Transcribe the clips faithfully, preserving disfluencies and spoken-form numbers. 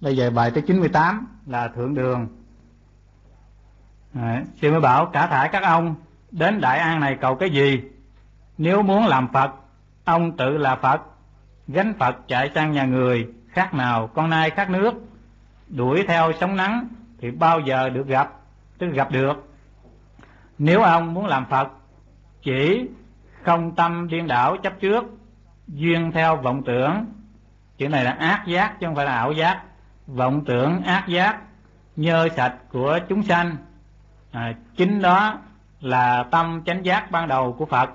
Bây giờ bài tới chín mươi tám là thượng đường. À, sư mới bảo cả thải các ông đến Đại An này cầu cái gì? Nếu muốn làm Phật, ông tự là Phật, gánh Phật chạy sang nhà người, khác nào con nai khác nước, đuổi theo sóng nắng thì bao giờ được gặp, tức gặp được. Nếu ông muốn làm Phật, chỉ không tâm điên đảo chấp trước, duyên theo vọng tưởng, chữ này là ác giác chứ không phải là ảo giác, vọng tưởng ác giác, nhơ sạch của chúng sanh, à, chính đó là tâm chánh giác ban đầu của Phật.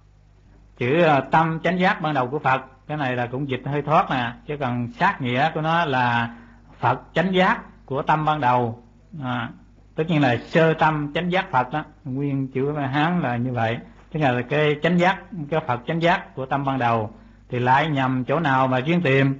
Chữ tâm chánh giác ban đầu của Phật, cái này là cũng dịch hơi thoát nè, chứ còn sát nghĩa của nó là Phật chánh giác của tâm ban đầu, à, tất nhiên là sơ tâm chánh giác Phật đó, nguyên chữ Hán là như vậy, tức là cái chánh giác, cái Phật chánh giác của tâm ban đầu. Thì lại nhầm chỗ nào mà riêng tìm?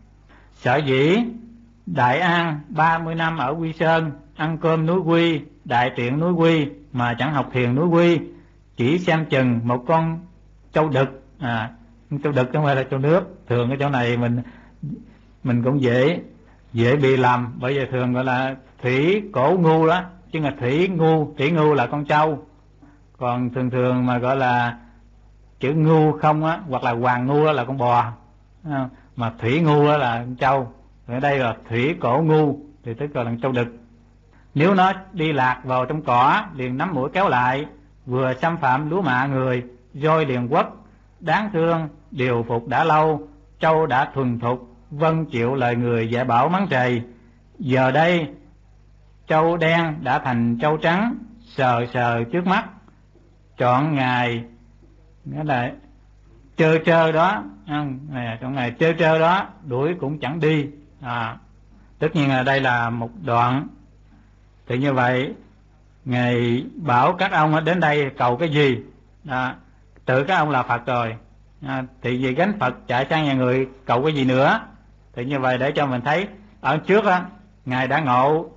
Sở dĩ Đại An ba mươi năm ở Quy Sơn, ăn cơm núi Quy, đại tiện núi Quy mà chẳng học thiền núi Quy, chỉ xem chừng một con trâu đực, à, trâu đực không phải là trâu nước. Thường cái chỗ này mình mình cũng dễ dễ bị lầm, bởi vì thường gọi là thủy cổ ngu đó, chứ là thủy ngu, thủy ngu là con trâu, còn thường thường mà gọi là chữ ngu không á, hoặc là hoàng ngu đó là con bò, mà thủy ngu đó là con trâu. Ở đây là thủy cổ ngu thì tức là trâu đực. Nếu nó đi lạc vào trong cỏ, liền nắm mũi kéo lại, vừa xâm phạm lúa mạ người, roi liền quất, đáng thương điều phục đã lâu, trâu đã thuần thục, vâng chịu lời người dạy bảo mắng trầy. Giờ đây trâu đen đã thành trâu trắng, sờ sờ trước mắt, chọn ngày nghĩa là trơ trơ đó, chọn ngày trơ trơ đó, đuổi cũng chẳng đi. À, tất nhiên là đây là một đoạn. Thì như vậy Ngài bảo các ông đến đây cầu cái gì? À, tự các ông là Phật rồi, à, thì vì gánh Phật chạy sang nhà người cầu cái gì nữa? Thì như vậy để cho mình thấy ở trước á, Ngài đã ngộ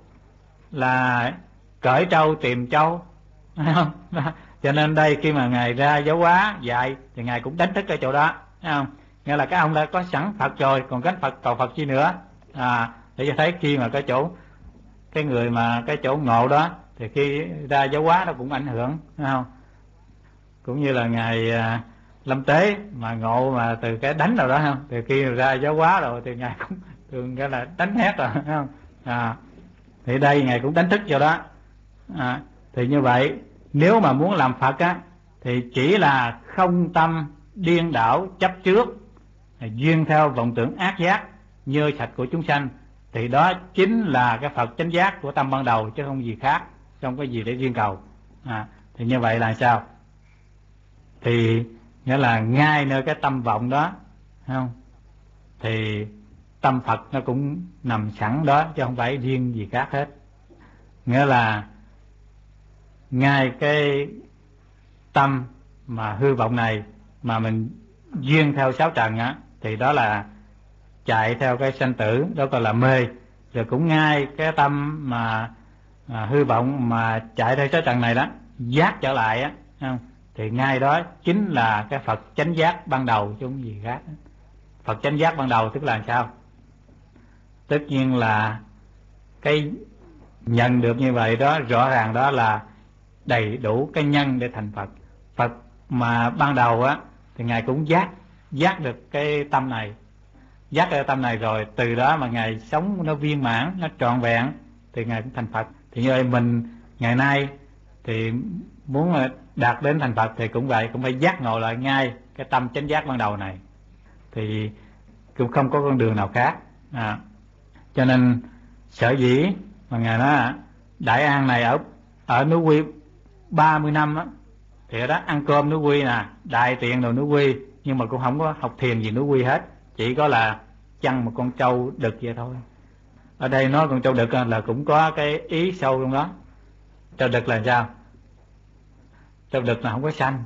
là cởi trâu tìm trâu, thấy không? Cho nên đây khi mà Ngài ra giáo hóa dạy thì Ngài cũng đánh thức cái chỗ đó, thấy không? Nghĩa là các ông đã có sẵn Phật rồi, còn gánh Phật cầu Phật chi nữa. À, để cho thấy khi mà cái chỗ cái người mà cái chỗ ngộ đó thì khi ra giáo hóa nó cũng ảnh hưởng, thấy không? Cũng như là Ngài à, Lâm Tế mà ngộ mà từ cái đánh nào đó, không? Thì khi ra giáo hóa rồi thì Ngài cũng thường cái là đánh hét rồi, thấy không? À, thì đây Ngài cũng đánh thức cho đó. À, thì như vậy nếu mà muốn làm Phật á thì chỉ là không tâm điên đảo chấp trước, duyên theo vọng tưởng ác giác, nhơ sạch của chúng sanh, thì đó chính là cái Phật chánh giác của tâm ban đầu, chứ không gì khác, không có gì để riêng cầu. À, thì như vậy là sao? Thì nghĩa là ngay nơi cái tâm vọng đó, không? Thì tâm Phật nó cũng nằm sẵn đó, chứ không phải riêng gì khác hết. Nghĩa là ngay cái tâm mà hư vọng này mà mình duyên theo sáu trần á, thì đó là chạy theo cái sanh tử, đó gọi là mê. Rồi cũng ngay cái tâm mà à, hư vọng mà chạy theo sáu trần này đó, giác trở lại á, không? Thì ngay đó chính là cái Phật chánh giác ban đầu, chứ không gì khác. Phật chánh giác ban đầu tức là sao? Tất nhiên là cái nhận được như vậy đó, rõ ràng đó là đầy đủ cái nhân để thành Phật. Phật mà ban đầu á thì Ngài cũng giác giác được cái tâm này, giác cái tâm này rồi, từ đó mà Ngài sống nó viên mãn, nó trọn vẹn thì Ngài cũng thành Phật. Thì như vậy mình ngày nay thì muốn đạt đến thành Phật thì cũng vậy, cũng phải giác ngộ lại ngay cái tâm chánh giác ban đầu này, thì cũng không có con đường nào khác. À, cho nên sở dĩ mà Ngài nói Đại An này ở ở núi Quy ba mươi năm á, thì ở đó ăn cơm núi Quy nè, đại tiện đồ núi Quy, nhưng mà cũng không có học thiền gì núi Quy hết, chỉ có là chăn một con trâu đực vậy thôi. Ở đây nói con trâu đực là cũng có cái ý sâu trong đó. Trâu đực là sao? Trâu đực là không có sanh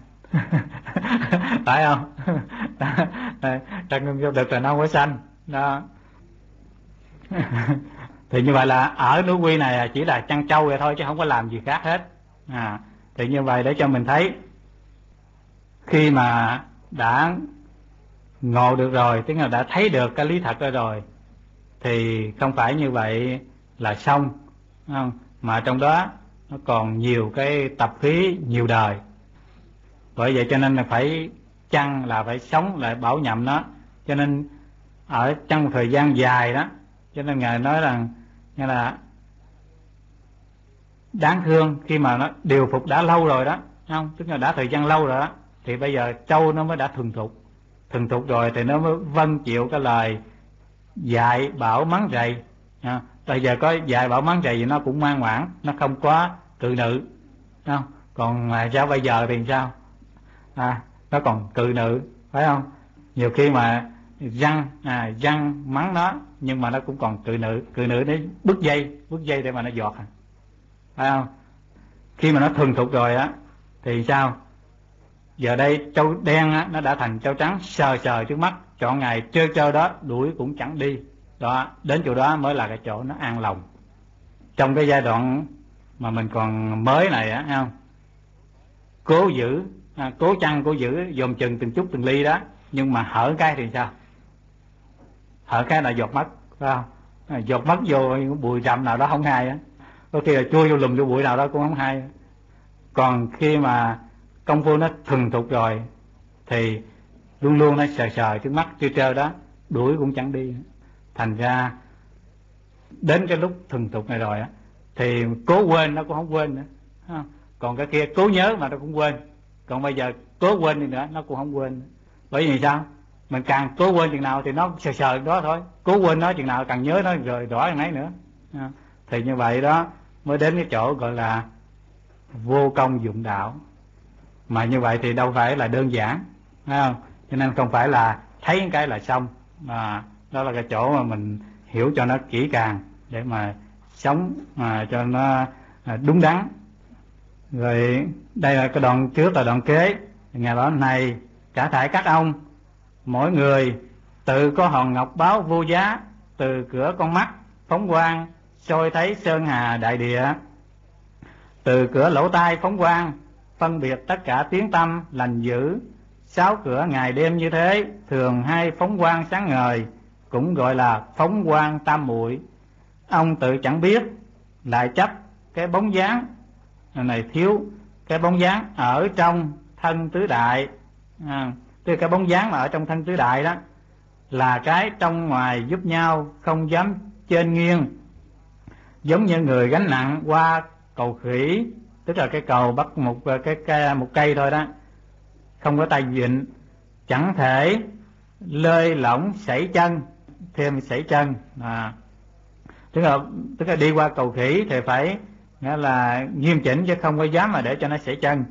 phải không? Con trâu đực là nó không có sanh đó. Thì như vậy là ở núi Quy này chỉ là chăn trâu vậy thôi, chứ không có làm gì khác hết. À, thì như vậy để cho mình thấy khi mà đã ngộ được rồi, tức là đã thấy được cái lý thật đó rồi, thì không phải như vậy là xong, không? Mà trong đó nó còn nhiều cái tập khí nhiều đời. Bởi vậy cho nên là phải chăng là phải sống lại bảo nhậm nó. Cho nên ở trong thời gian dài đó, cho nên Ngài nói rằng như là đáng thương khi mà nó điều phục đã lâu rồi đó, không? Tức là đã thời gian lâu rồi đó, thì bây giờ trâu nó mới đã thuần thục. Thuần thục rồi thì nó mới vâng chịu cái lời dạy bảo mắng rầy. À, bây giờ có dạy bảo mắng rầy thì nó cũng ngoan ngoãn, nó không có cự nữ, không? Còn mà sao bây giờ thì sao? À, nó còn cự nữ, phải không? Nhiều khi mà răng à, răng mắng nó, nhưng mà nó cũng còn cự nữ, cự nữ để bứt dây, bứt dây để mà nó giọt, phải không? Khi mà nó thuần thục rồi á thì sao? Giờ đây trâu đen á, nó đã thành trâu trắng sờ sờ trước mắt, chọn ngày trơ trơ đó đuổi cũng chẳng đi. Đó, đến chỗ đó mới là cái chỗ nó an lòng. Trong cái giai đoạn mà mình còn mới này á, thấy không? Cố giữ, à, cố chăng cố giữ, dòm chừng từng chút từng ly đó, nhưng mà hở cái thì sao? Hở cái là giọt mất, phải không? À, giọt mất vô bụi rậm nào đó không hay á, có khi là chui vô lùm vô bụi nào đó cũng không hay. Còn khi mà công phu nó thuần thục rồi thì luôn luôn nó sờ sờ trước mắt trơ trơ đó, đuổi cũng chẳng đi. Thành ra đến cái lúc thuần thục này rồi á thì cố quên nó cũng không quên nữa, còn cái kia cố nhớ mà nó cũng quên. Còn bây giờ cố quên đi nữa nó cũng không quên. Bởi vì sao? Mình càng cố quên chừng nào thì nó sờ sờ đó thôi, cố quên nó chừng nào càng nhớ nó rồi rõ chừng ấy nữa. Thì như vậy đó mới đến cái chỗ gọi là vô công dụng đạo. Mà như vậy thì đâu phải là đơn giản, phải không? Cho nên không phải là thấy cái là xong, mà đó là cái chỗ mà mình hiểu cho nó kỹ càng để mà sống mà cho nó đúng đắn. Rồi đây là cái đoạn trước là đoạn kế. Ngài bảo này cả thảy các ông, mỗi người tự có hòn ngọc báo vô giá, từ cửa con mắt phóng quang soi thấy sơn hà đại địa, từ cửa lỗ tai phóng quang phân biệt tất cả tiếng tâm lành dữ. Sáu cửa ngày đêm như thế thường hay phóng quang sáng ngời, cũng gọi là phóng quang tam muội. Ông tự chẳng biết lại chấp cái bóng dáng này, thiếu cái bóng dáng ở trong thân tứ đại. À, tức cái bóng dáng mà ở trong thân tứ đại đó là cái trong ngoài giúp nhau, không dám chênh nghiêng, giống như người gánh nặng qua cầu khỉ, tức là cái cầu bắt một cái, cái một cây thôi đó, không có tay vịn, chẳng thể lơi lỏng sảy chân, thêm sảy chân. À, tức là tức là đi qua cầu khỉ thì phải nghĩa là nghiêm chỉnh, chứ không có dám mà để cho nó sảy chân.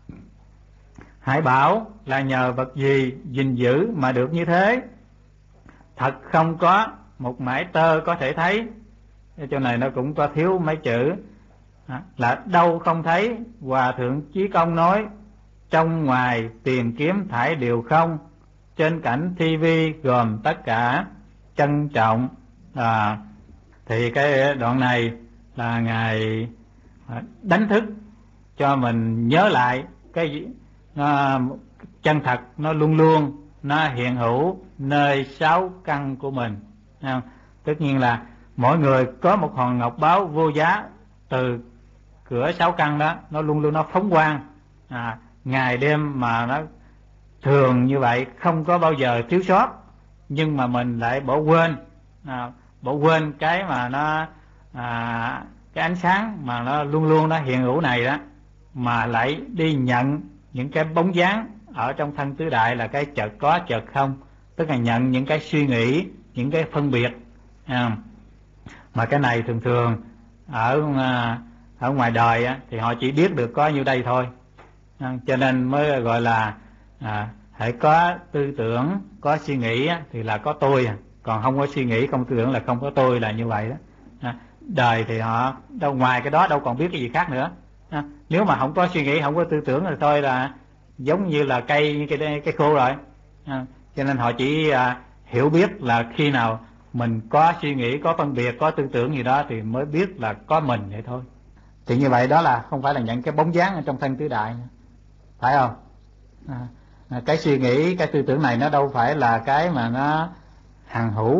Hãy bảo là nhờ vật gì gìn giữ mà được như thế? Thật không có một mảy tơ có thể thấy. Cái chỗ này nó cũng có thiếu mấy chữ, à, là đâu không thấy. Hòa thượng Chí Công nói trong ngoài tìm kiếm thải đều không, trên cảnh thi vi gồm tất cả trân trọng. À, thì cái đoạn này là Ngài đánh thức cho mình nhớ lại cái nó, chân thật nó luôn luôn nó hiện hữu nơi sáu căn của mình. Tất nhiên là mỗi người có một hòn ngọc báo vô giá, từ cửa sáu căn đó nó luôn luôn nó phóng quang, à, ngày đêm mà nó thường như vậy, không có bao giờ thiếu sót. Nhưng mà mình lại bỏ quên, à, bỏ quên cái mà nó à, cái ánh sáng mà nó luôn luôn nó hiện hữu này đó, mà lại đi nhận những cái bóng dáng ở trong thân tứ đại là cái chợt có chợt không, tức là nhận những cái suy nghĩ, những cái phân biệt. À, mà cái này thường thường ở ở ngoài đời á, thì họ chỉ biết được có nhiêu đây thôi. À, cho nên mới gọi là à, hãy có tư tưởng, có suy nghĩ á, thì là có tôi, à. Còn không có suy nghĩ, không tư tưởng là không có tôi, là như vậy đó. À, đời thì họ đâu ngoài cái đó đâu còn biết cái gì khác nữa. À, nếu mà không có suy nghĩ, không có tư tưởng thì thôi là giống như là cây cái cái khô rồi. À, cho nên họ chỉ à, hiểu biết là khi nào mình có suy nghĩ, có phân biệt, có tư tưởng gì đó thì mới biết là có mình vậy thôi. Thì như vậy đó là không phải là nhận cái bóng dáng ở trong thân tứ đại, phải không? À, cái suy nghĩ, cái tư tưởng này nó đâu phải là cái mà nó hằng hữu,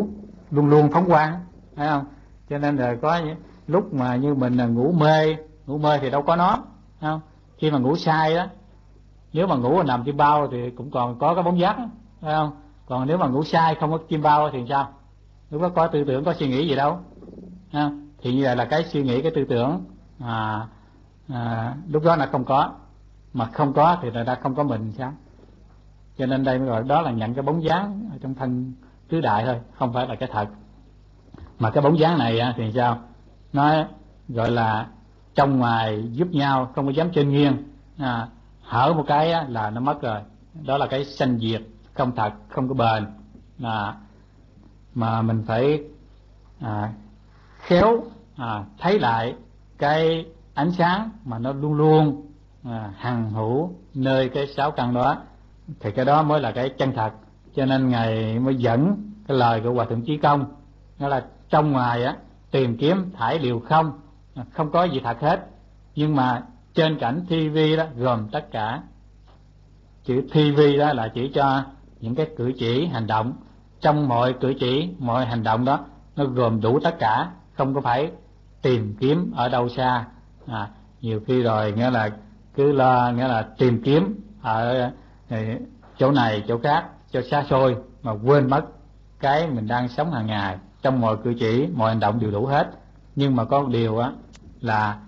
luôn luôn phóng quang, phải không? Cho nên là có lúc mà như mình là ngủ mê, ngủ mê thì đâu có nó, phải không? Khi mà ngủ sai đó, nếu mà ngủ mà nằm chim bao thì cũng còn có cái bóng dáng, phải không? Còn nếu mà ngủ sai không có chim bao thì sao? Lúc đó có tư tưởng, có suy nghĩ gì đâu, ha? Thì như vậy là cái suy nghĩ, cái tư tưởng à, à, lúc đó là không có, mà không có thì là đã không có mình sao? Cho nên đây mới gọi đó là nhận cái bóng dáng ở trong thân tứ đại thôi, không phải là cái thật. Mà cái bóng dáng này thì sao? Nó gọi là trong ngoài giúp nhau, không có dám chênh nghiêng, à, hở một cái là nó mất rồi. Đó là cái sanh diệt, không thật, không có bền. À, mà mình phải à, khéo à, thấy lại cái ánh sáng mà nó luôn luôn à, hằng hữu nơi cái sáu căn đó, thì cái đó mới là cái chân thật. Cho nên Ngài mới dẫn cái lời của Hòa Thượng Chí Công, đó là trong ngoài á tìm kiếm thải đều không, không có gì thật hết, nhưng mà trên cảnh thi vi đó gồm tất cả. Chữ thi vi đó là chỉ cho những cái cử chỉ hành động, trong mọi cử chỉ mọi hành động đó nó gồm đủ tất cả, không có phải tìm kiếm ở đâu xa. À, nhiều khi rồi nghĩa là cứ lo nghĩa là tìm kiếm ở chỗ này chỗ khác cho xa xôi, mà quên mất cái mình đang sống hàng ngày, trong mọi cử chỉ mọi hành động đều đủ hết. Nhưng mà có một điều á là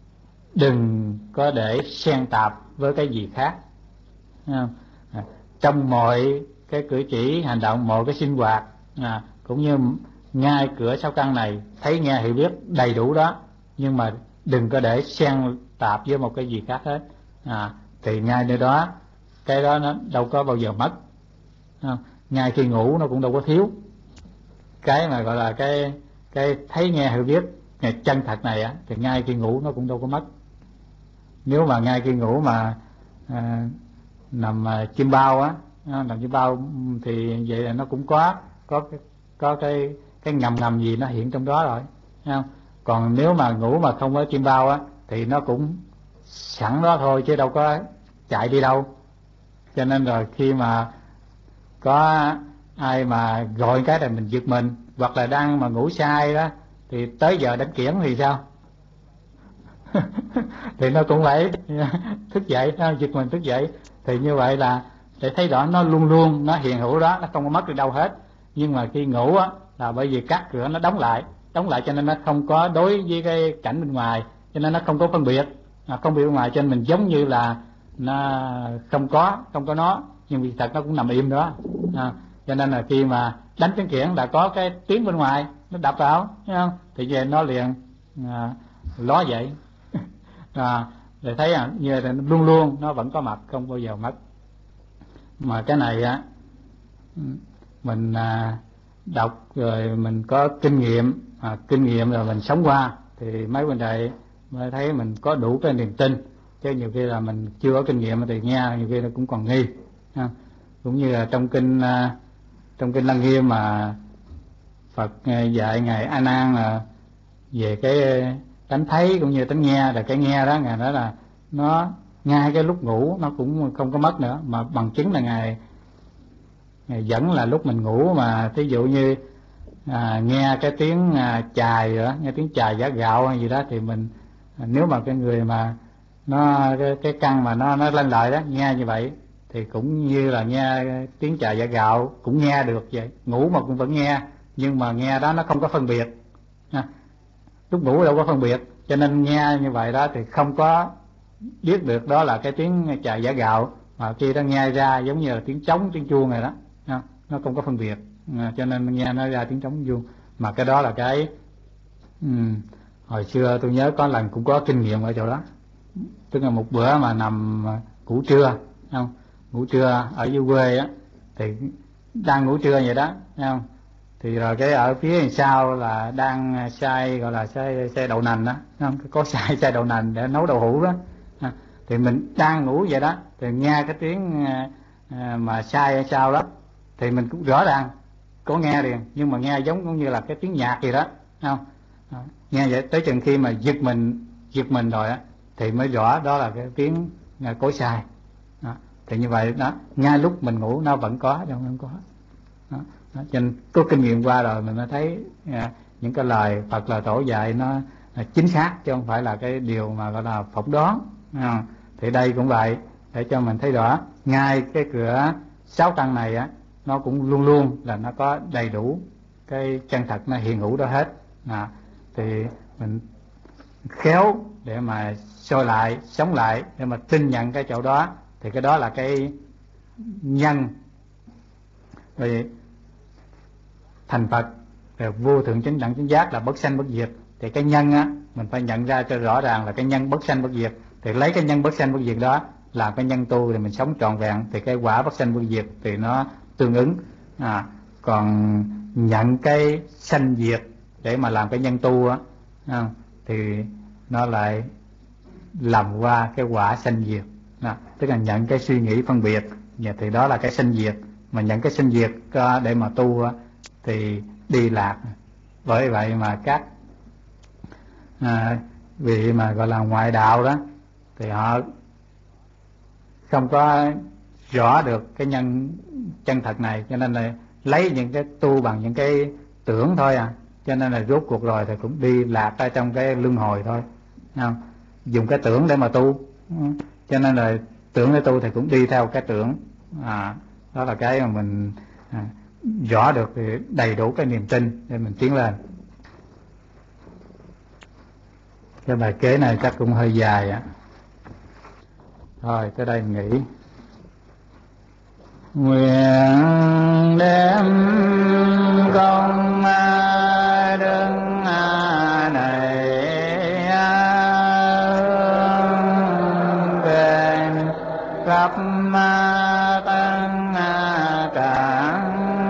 đừng có để xen tạp với cái gì khác. À, trong mọi cái cử chỉ hành động, mọi cái sinh hoạt à, cũng như ngay cửa sáu căn này thấy nghe hiểu biết đầy đủ đó, nhưng mà đừng có để xen tạp với một cái gì khác hết. À, thì ngay nơi đó cái đó nó đâu có bao giờ mất. À, ngay khi ngủ nó cũng đâu có thiếu. Cái mà gọi là cái cái thấy nghe hiểu biết ngày chân thật này á, thì ngay khi ngủ nó cũng đâu có mất. Nếu mà ngay khi ngủ mà à, nằm à, chim bao á, nằm chim bao thì vậy là nó cũng có có có cái cái ngầm ngầm gì nó hiện trong đó rồi, thấy không? Còn nếu mà ngủ mà không có chim bao á thì nó cũng sẵn đó thôi chứ đâu có chạy đi đâu. Cho nên rồi khi mà có ai mà gọi cái là mình giật mình, hoặc là đang mà ngủ sai đó, thì tới giờ đánh kiển thì sao? Thì nó cũng phải thức dậy, nó giật mình thức dậy. Thì như vậy là để thấy rõ nó luôn luôn nó hiện hữu đó, nó không có mất đi đâu hết. Nhưng mà khi ngủ á là bởi vì các cửa nó đóng lại, đóng lại cho nên nó không có đối với cái cảnh bên ngoài, cho nên nó không có phân biệt, à, không biệt bên ngoài, cho nên mình giống như là nó không có không có nó, nhưng vì thật nó cũng nằm im đó. À, cho nên là khi mà đánh tiếng kiển là có cái tiếng bên ngoài nó đập vào, thấy không? Thì về nó liền à, ló dậy. À, để thấy à, như là luôn luôn nó vẫn có mặt, không bao giờ mất. Mà cái này á mình à, đọc rồi mình có kinh nghiệm, à, kinh nghiệm rồi mình sống qua thì mấy vấn đề mới thấy mình có đủ cái niềm tin. Chứ nhiều khi là mình chưa có kinh nghiệm thì nghe nhiều khi nó cũng còn nghi. À, cũng như là trong kinh à, trong kinh Lăng Nghiêm mà Phật dạy ngài A Nan là về cái tánh thấy cũng như tánh nghe, là cái nghe đó ngài nói là nó ngay cái lúc ngủ nó cũng không có mất nữa, mà bằng chứng là ngài ngài dẫn là lúc mình ngủ mà thí dụ như à, nghe cái tiếng à, chài rồi đó, nghe tiếng chài giã gạo hay gì đó, thì mình à, nếu mà cái người mà nó cái, cái căn mà nó nó lên lại đó nghe như vậy thì cũng như là nghe tiếng chài giã gạo, cũng nghe được vậy, ngủ mà cũng vẫn nghe, nhưng mà nghe đó nó không có phân biệt. À, lúc ngủ đâu có phân biệt, cho nên nghe như vậy đó thì không có biết được đó là cái tiếng chài giã gạo, mà khi nó nghe ra giống như là tiếng trống, tiếng chuông này đó, nó không có phân biệt. À, cho nên nghe nó ra tiếng trống chuông. Mà cái đó là cái um, hồi xưa tôi nhớ có lần cũng có kinh nghiệm ở chỗ đó. Tức là một bữa mà nằm ngủ trưa, không ngủ trưa ở dưới quê á, thì đang ngủ trưa vậy đó, thấy không? Thì rồi cái ở phía sau là đang xay, gọi là xay, xay đậu nành đó, không? Có xay xay đậu nành để nấu đậu hũ đó. À, thì mình đang ngủ vậy đó, thì nghe cái tiếng à, mà xay ở sau đó, thì mình cũng rõ ràng có nghe liền, nhưng mà nghe giống cũng như là cái tiếng nhạc gì đó, không? À, nghe vậy tới chừng khi mà giật mình giật mình rồi á thì mới rõ đó là cái tiếng cối xay. Đó. Thì như vậy đó, ngay lúc mình ngủ nó vẫn có, đâu không có. Đó. Đó, cho nên có kinh nghiệm qua rồi mình mới thấy à, những cái lời Phật lời Tổ dạy nó à, chính xác, chứ không phải là cái điều mà gọi là phỏng đoán. À, thì đây cũng vậy, để cho mình thấy rõ ngay cái cửa sáu căn này á, nó cũng luôn luôn là nó có đầy đủ cái chân thật nó hiện hữu đó hết. À, thì mình khéo để mà soi lại, sống lại, để mà tin nhận cái chỗ đó, thì cái đó là cái nhân. Vì thành Phật rồi vô thượng chánh đẳng chánh giác là bất sanh bất diệt, thì cái nhân á mình phải nhận ra cho rõ ràng là cái nhân bất sanh bất diệt, thì lấy cái nhân bất sanh bất diệt đó làm cái nhân tu thì mình sống trọn vẹn, thì cái quả bất sanh bất diệt thì nó tương ứng. À, còn nhận cái sanh diệt để mà làm cái nhân tu á, à, thì nó lại làm qua cái quả sanh diệt. À, tức là nhận cái suy nghĩ phân biệt thì đó là cái sanh diệt, mà nhận cái sanh diệt để mà tu á, thì đi lạc. Bởi vậy mà các à, vị mà gọi là ngoại đạo đó thì họ không có rõ được cái nhân chân thật này, cho nên là lấy những cái tu bằng những cái tưởng thôi à, cho nên là rốt cuộc rồi thì cũng đi lạc ở trong cái luân hồi thôi. Không? Dùng cái tưởng để mà tu, cho nên là tưởng để tu thì cũng đi theo cái tưởng. À, đó là cái mà mình à, rõ được thì đầy đủ cái niềm tin để mình tiến lên. Cái bài kế này chắc cũng hơi dài ạ. Thôi tới đây mình nghỉ. Nguyện đem công đức này về khắp tất cả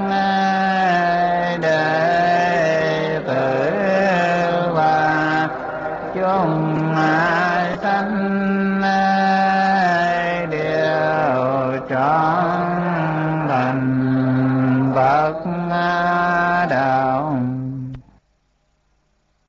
đệ tử và chúng sanh đều trọn thành Phật đạo.